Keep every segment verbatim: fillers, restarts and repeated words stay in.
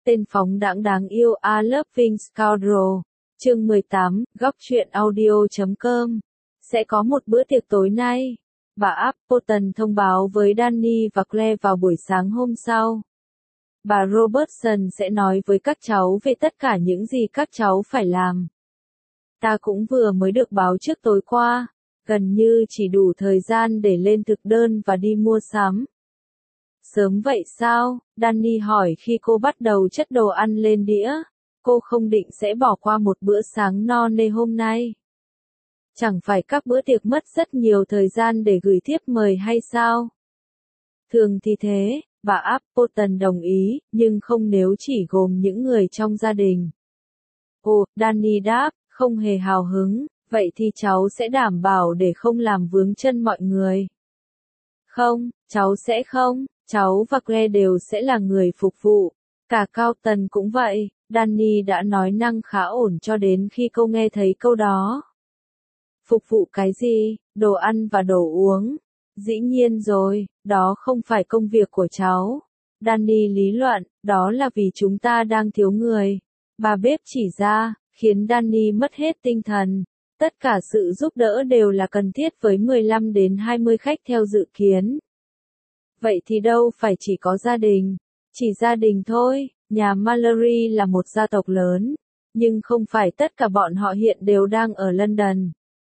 Tên phóng đãng đáng yêu A Loving Scoundrel. Chương mười tám, góc truyện audio chấm com. Sẽ có một bữa tiệc tối nay. Bà Appleton thông báo với Danny và Claire vào buổi sáng hôm sau. Bà Robertson sẽ nói với các cháu về tất cả những gì các cháu phải làm. Ta cũng vừa mới được báo trước tối qua, gần như chỉ đủ thời gian để lên thực đơn và đi mua sắm. Sớm vậy sao? Danny hỏi khi cô bắt đầu chất đồ ăn lên đĩa. Cô không định sẽ bỏ qua một bữa sáng no nê hôm nay. Chẳng phải các bữa tiệc mất rất nhiều thời gian để gửi thiếp mời hay sao? Thường thì thế, bà Appleton đồng ý, nhưng không nếu chỉ gồm những người trong gia đình. Ồ, Danny đáp, không hề hào hứng, vậy thì cháu sẽ đảm bảo để không làm vướng chân mọi người. Không, cháu sẽ không, cháu và Claire đều sẽ là người phục vụ. Cả Carlton cũng vậy, Danny đã nói năng khá ổn cho đến khi cô nghe thấy câu đó. Phục vụ cái gì? Đồ ăn và đồ uống. Dĩ nhiên rồi, đó không phải công việc của cháu. Danny lý luận, đó là vì chúng ta đang thiếu người. Bà bếp chỉ ra, khiến Danny mất hết tinh thần. Tất cả sự giúp đỡ đều là cần thiết với mười lăm đến hai mươi khách theo dự kiến. Vậy thì đâu phải chỉ có gia đình, chỉ gia đình thôi. Nhà Mallory là một gia tộc lớn, nhưng không phải tất cả bọn họ hiện đều đang ở London.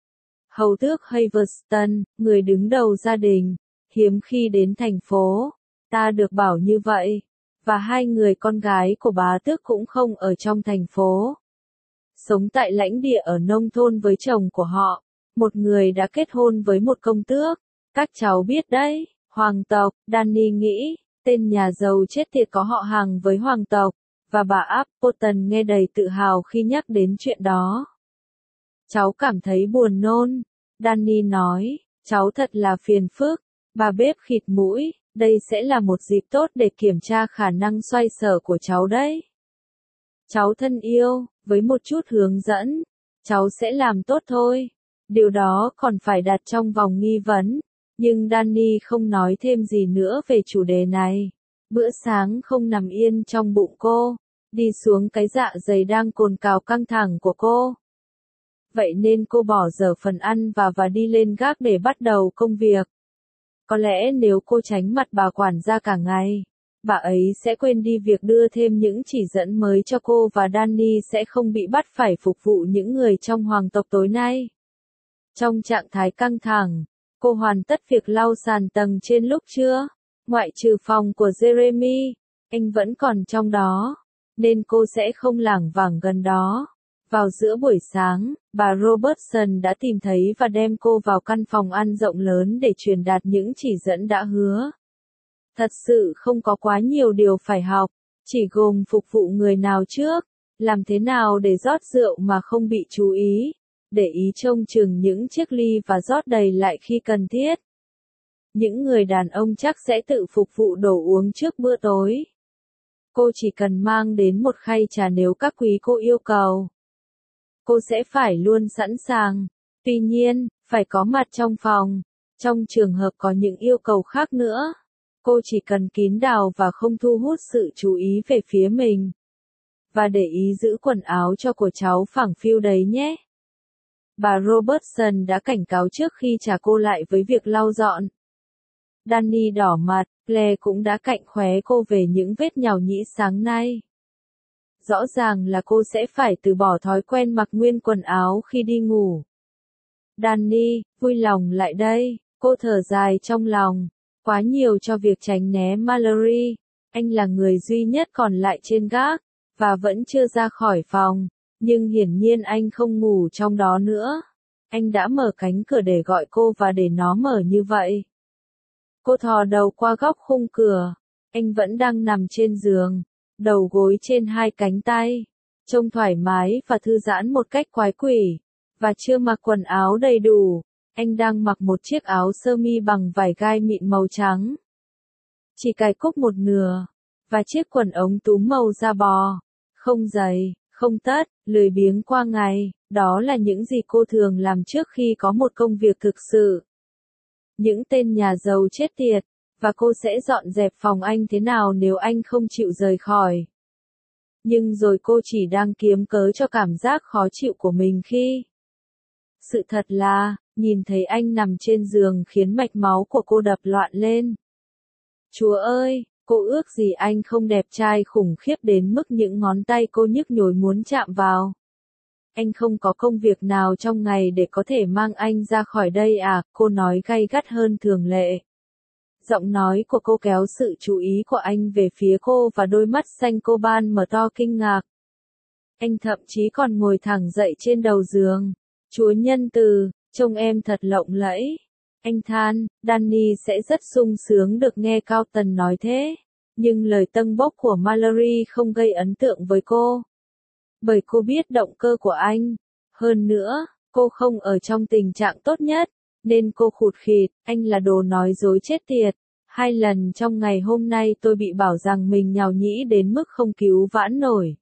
Hầu tước Haverston, người đứng đầu gia đình, hiếm khi đến thành phố, ta được bảo như vậy, và hai người con gái của bá tước cũng không ở trong thành phố. Sống tại lãnh địa ở nông thôn với chồng của họ, một người đã kết hôn với một công tước. Các cháu biết đấy, hoàng tộc, Danny nghĩ. Tên nhà giàu chết tiệt có họ hàng với hoàng tộc, và bà Appleton nghe đầy tự hào khi nhắc đến chuyện đó. Cháu cảm thấy buồn nôn, Danny nói, cháu thật là phiền phức, bà bếp khịt mũi, đây sẽ là một dịp tốt để kiểm tra khả năng xoay sở của cháu đấy. Cháu thân yêu, với một chút hướng dẫn, cháu sẽ làm tốt thôi, điều đó còn phải đặt trong vòng nghi vấn. Nhưng Danny không nói thêm gì nữa về chủ đề này. Bữa sáng không nằm yên trong bụng cô, đi xuống cái dạ dày đang cồn cào căng thẳng của cô. Vậy nên cô bỏ dở phần ăn và và đi lên gác để bắt đầu công việc. Có lẽ nếu cô tránh mặt bà quản gia cả ngày, bà ấy sẽ quên đi việc đưa thêm những chỉ dẫn mới cho cô và Danny sẽ không bị bắt phải phục vụ những người trong hoàng tộc tối nay. Trong trạng thái căng thẳng, cô hoàn tất việc lau sàn tầng trên lúc trưa, ngoại trừ phòng của Jeremy, anh vẫn còn trong đó, nên cô sẽ không lảng vảng gần đó. Vào giữa buổi sáng, bà Robertson đã tìm thấy và đem cô vào căn phòng ăn rộng lớn để truyền đạt những chỉ dẫn đã hứa. Thật sự không có quá nhiều điều phải học, chỉ gồm phục vụ người nào trước, làm thế nào để rót rượu mà không bị chú ý. Để ý trông chừng những chiếc ly và rót đầy lại khi cần thiết. Những người đàn ông chắc sẽ tự phục vụ đồ uống trước bữa tối. Cô chỉ cần mang đến một khay trà nếu các quý cô yêu cầu. Cô sẽ phải luôn sẵn sàng. Tuy nhiên, phải có mặt trong phòng. Trong trường hợp có những yêu cầu khác nữa, cô chỉ cần kín đáo và không thu hút sự chú ý về phía mình. Và để ý giữ quần áo cho của cháu phẳng phiu đấy nhé. Bà Robertson đã cảnh cáo trước khi trả cô lại với việc lau dọn. Danny đỏ mặt, Claire cũng đã cạnh khóe cô về những vết nhàu nhĩ sáng nay. Rõ ràng là cô sẽ phải từ bỏ thói quen mặc nguyên quần áo khi đi ngủ. Danny, vui lòng lại đây, cô thở dài trong lòng, quá nhiều cho việc tránh né Mallory. Anh là người duy nhất còn lại trên gác, và vẫn chưa ra khỏi phòng. Nhưng hiển nhiên anh không ngủ trong đó nữa. Anh đã mở cánh cửa để gọi cô và để nó mở như vậy. Cô thò đầu qua góc khung cửa. Anh vẫn đang nằm trên giường, đầu gối trên hai cánh tay. Trông thoải mái và thư giãn một cách quái quỷ. Và chưa mặc quần áo đầy đủ. Anh đang mặc một chiếc áo sơ mi bằng vải gai mịn màu trắng. Chỉ cài cúc một nửa. Và chiếc quần ống túm màu da bò. Không giày. Không tất, lười biếng qua ngày, đó là những gì cô thường làm trước khi có một công việc thực sự. Những tên nhà giàu chết tiệt, và cô sẽ dọn dẹp phòng anh thế nào nếu anh không chịu rời khỏi. Nhưng rồi cô chỉ đang kiếm cớ cho cảm giác khó chịu của mình khi sự thật là, nhìn thấy anh nằm trên giường khiến mạch máu của cô đập loạn lên. Chúa ơi, cô ước gì anh không đẹp trai khủng khiếp đến mức những ngón tay cô nhức nhối muốn chạm vào. Anh không có công việc nào trong ngày để có thể mang anh ra khỏi đây à, cô nói gay gắt hơn thường lệ. Giọng nói của cô kéo sự chú ý của anh về phía cô và đôi mắt xanh cô ban mở to kinh ngạc. Anh thậm chí còn ngồi thẳng dậy trên đầu giường. Chúa nhân từ, trông em thật lộng lẫy. Anh than, Danny sẽ rất sung sướng được nghe Carlton nói thế. Nhưng lời tâng bốc của Mallory không gây ấn tượng với cô. Bởi cô biết động cơ của anh. Hơn nữa, cô không ở trong tình trạng tốt nhất. Nên cô khụt khịt, anh là đồ nói dối chết tiệt. Hai lần trong ngày hôm nay tôi bị bảo rằng mình nhàu nhĩ đến mức không cứu vãn nổi.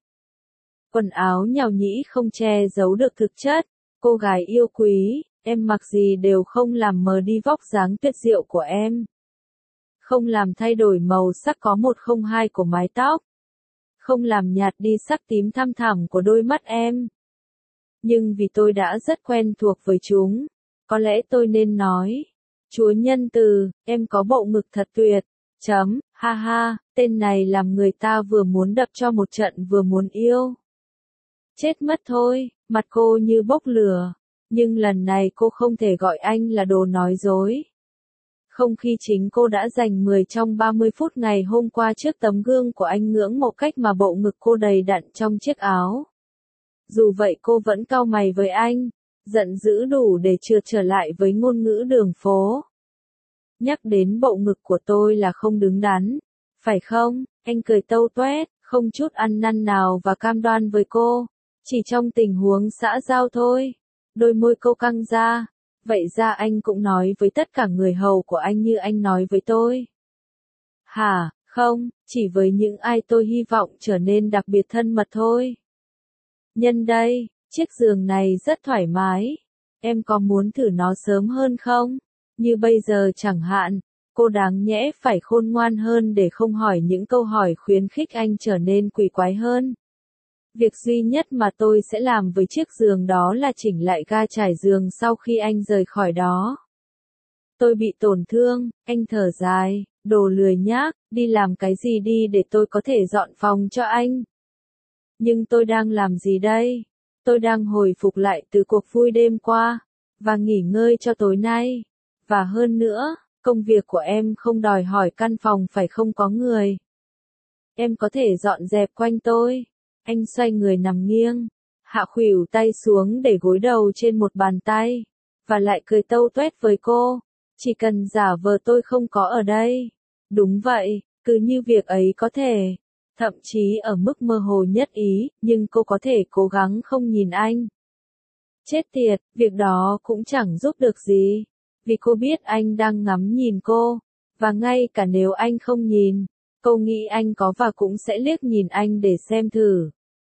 Quần áo nhàu nhĩ không che giấu được thực chất. Cô gái yêu quý, em mặc gì đều không làm mờ đi vóc dáng tuyệt diệu của em. Không làm thay đổi màu sắc có một không hai của mái tóc. Không làm nhạt đi sắc tím thăm thẳm của đôi mắt em. Nhưng vì tôi đã rất quen thuộc với chúng, có lẽ tôi nên nói, Chúa nhân từ, em có bộ ngực thật tuyệt, chấm, ha ha, tên này làm người ta vừa muốn đập cho một trận vừa muốn yêu. Chết mất thôi, mặt cô như bốc lửa, nhưng lần này cô không thể gọi anh là đồ nói dối. Không khi chính cô đã dành mười trong ba mươi phút ngày hôm qua trước tấm gương của anh ngưỡng mộ cách mà bộ ngực cô đầy đặn trong chiếc áo. Dù vậy cô vẫn cau mày với anh, giận dữ đủ để trượt trở lại với ngôn ngữ đường phố. Nhắc đến bộ ngực của tôi là không đứng đắn, phải không? Anh cười tâu toét, không chút ăn năn nào và cam đoan với cô. Chỉ trong tình huống xã giao thôi. Đôi môi cô căng ra. Vậy ra anh cũng nói với tất cả người hầu của anh như anh nói với tôi. Hả, không, chỉ với những ai tôi hy vọng trở nên đặc biệt thân mật thôi. Nhân đây, chiếc giường này rất thoải mái. Em có muốn thử nó sớm hơn không? Như bây giờ chẳng hạn, cô đáng nhẽ phải khôn ngoan hơn để không hỏi những câu hỏi khuyến khích anh trở nên quỷ quái hơn. Việc duy nhất mà tôi sẽ làm với chiếc giường đó là chỉnh lại ga trải giường sau khi anh rời khỏi đó. Tôi bị tổn thương, anh thở dài, đồ lười nhác, đi làm cái gì đi để tôi có thể dọn phòng cho anh. Nhưng tôi đang làm gì đây? Tôi đang hồi phục lại từ cuộc vui đêm qua, và nghỉ ngơi cho tối nay. Và hơn nữa, công việc của em không đòi hỏi căn phòng phải không có người. Em có thể dọn dẹp quanh tôi. Anh xoay người nằm nghiêng, hạ khuỷu tay xuống để gối đầu trên một bàn tay, và lại cười tâu tuét với cô. Chỉ cần giả vờ tôi không có ở đây. Đúng vậy, cứ như việc ấy có thể. Thậm chí ở mức mơ hồ nhất ý, nhưng cô có thể cố gắng không nhìn anh. Chết tiệt, việc đó cũng chẳng giúp được gì. Vì cô biết anh đang ngắm nhìn cô. Và ngay cả nếu anh không nhìn, cô nghĩ anh có và cũng sẽ liếc nhìn anh để xem thử.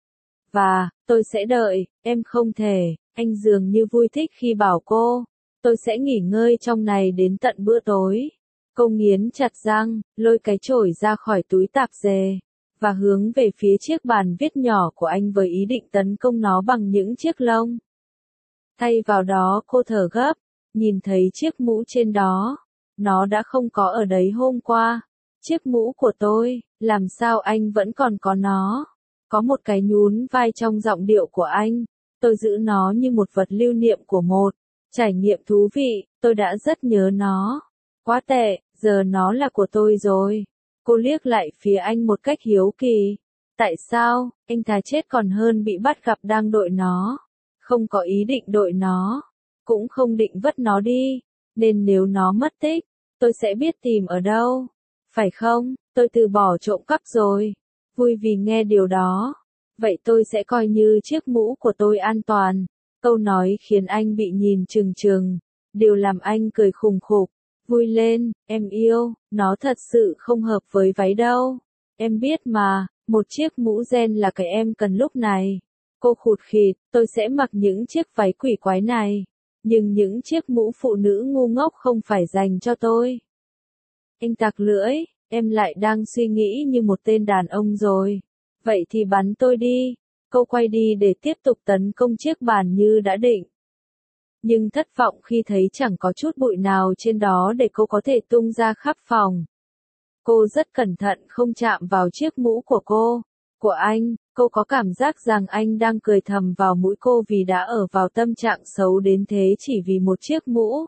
Và, tôi sẽ đợi, em không thể, anh dường như vui thích khi bảo cô. Tôi sẽ nghỉ ngơi trong này đến tận bữa tối. Cô nghiến chặt răng, lôi cái chổi ra khỏi túi tạp dề, và hướng về phía chiếc bàn viết nhỏ của anh với ý định tấn công nó bằng những chiếc lông. Thay vào đó cô thở gấp, nhìn thấy chiếc mũ trên đó. Nó đã không có ở đấy hôm qua. Chiếc mũ của tôi, làm sao anh vẫn còn có nó? Có một cái nhún vai trong giọng điệu của anh. Tôi giữ nó như một vật lưu niệm của một trải nghiệm thú vị, tôi đã rất nhớ nó. Quá tệ, giờ nó là của tôi rồi. Cô liếc lại phía anh một cách hiếu kỳ. Tại sao, anh thà chết còn hơn bị bắt gặp đang đội nó. Không có ý định đội nó. Cũng không định vứt nó đi. Nên nếu nó mất tích, tôi sẽ biết tìm ở đâu. Phải không, tôi từ bỏ trộm cắp rồi. Vui vì nghe điều đó. Vậy tôi sẽ coi như chiếc mũ của tôi an toàn. Câu nói khiến anh bị nhìn chừng chừng. Điều làm anh cười khùng khục. Vui lên, em yêu, nó thật sự không hợp với váy đâu. Em biết mà, một chiếc mũ ren là cái em cần lúc này. Cô khụt khịt, tôi sẽ mặc những chiếc váy quỷ quái này. Nhưng những chiếc mũ phụ nữ ngu ngốc không phải dành cho tôi. Anh tặc lưỡi, em lại đang suy nghĩ như một tên đàn ông rồi. Vậy thì bắn tôi đi. Cô quay đi để tiếp tục tấn công chiếc bàn như đã định. Nhưng thất vọng khi thấy chẳng có chút bụi nào trên đó để cô có thể tung ra khắp phòng. Cô rất cẩn thận không chạm vào chiếc mũ của cô, của anh. Cô có cảm giác rằng anh đang cười thầm vào mũi cô vì đã ở vào tâm trạng xấu đến thế chỉ vì một chiếc mũ.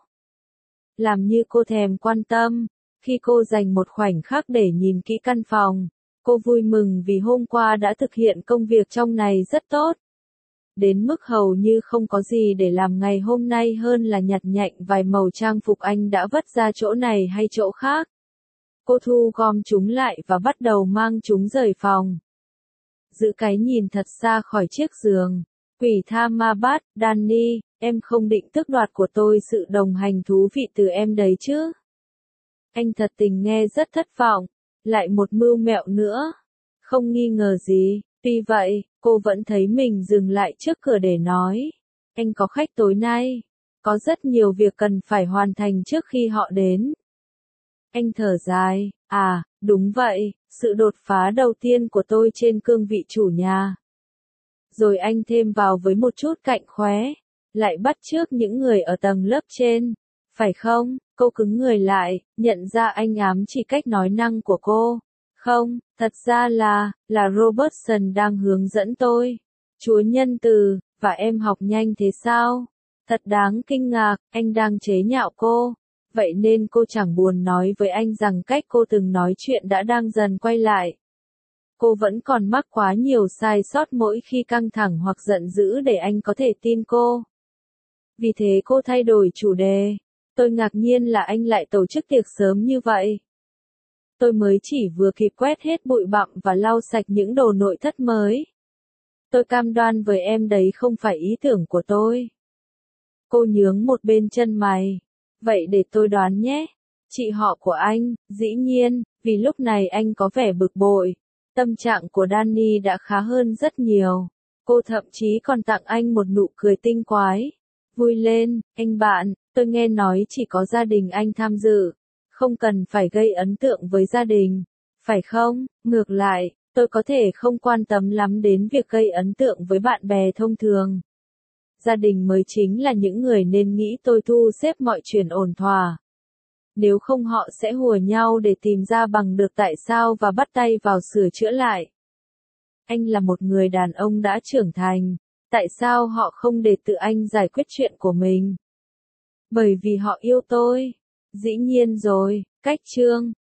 Làm như cô thèm quan tâm. Khi cô dành một khoảnh khắc để nhìn kỹ căn phòng, cô vui mừng vì hôm qua đã thực hiện công việc trong này rất tốt. Đến mức hầu như không có gì để làm ngày hôm nay hơn là nhặt nhạnh vài màu trang phục anh đã vứt ra chỗ này hay chỗ khác. Cô thu gom chúng lại và bắt đầu mang chúng rời phòng. Giữ cái nhìn thật xa khỏi chiếc giường. Quỷ tha ma bát, Danny, em không định tước đoạt của tôi sự đồng hành thú vị từ em đấy chứ? Anh thật tình nghe rất thất vọng. Lại một mưu mẹo nữa. Không nghi ngờ gì. Tuy vậy, cô vẫn thấy mình dừng lại trước cửa để nói. Anh có khách tối nay. Có rất nhiều việc cần phải hoàn thành trước khi họ đến. Anh thở dài. À, đúng vậy, sự đột phá đầu tiên của tôi trên cương vị chủ nhà. Rồi anh thêm vào với một chút cạnh khóe. Lại bắt chước những người ở tầng lớp trên. Phải không? Cô cứng người lại, nhận ra anh ám chỉ cách nói năng của cô. Không, thật ra là, là Robertson đang hướng dẫn tôi. Chúa nhân từ, và em học nhanh thế sao? Thật đáng kinh ngạc, anh đang chế nhạo cô. Vậy nên cô chẳng buồn nói với anh rằng cách cô từng nói chuyện đã đang dần quay lại. Cô vẫn còn mắc quá nhiều sai sót mỗi khi căng thẳng hoặc giận dữ để anh có thể tin cô. Vì thế cô thay đổi chủ đề. Tôi ngạc nhiên là anh lại tổ chức tiệc sớm như vậy. Tôi mới chỉ vừa kịp quét hết bụi bặm và lau sạch những đồ nội thất mới. Tôi cam đoan với em đấy không phải ý tưởng của tôi. Cô nhướng một bên chân mày. Vậy để tôi đoán nhé. Chị họ của anh, dĩ nhiên, vì lúc này anh có vẻ bực bội. Tâm trạng của Danny đã khá hơn rất nhiều. Cô thậm chí còn tặng anh một nụ cười tinh quái. Vui lên, anh bạn, tôi nghe nói chỉ có gia đình anh tham dự. Không cần phải gây ấn tượng với gia đình. Phải không? Ngược lại, tôi có thể không quan tâm lắm đến việc gây ấn tượng với bạn bè thông thường. Gia đình mới chính là những người nên nghĩ tôi thu xếp mọi chuyện ổn thỏa. Nếu không họ sẽ hùa nhau để tìm ra bằng được tại sao và bắt tay vào sửa chữa lại. Anh là một người đàn ông đã trưởng thành. Tại sao họ không để tự anh giải quyết chuyện của mình? Bởi vì họ yêu tôi. Dĩ nhiên rồi, cách chương.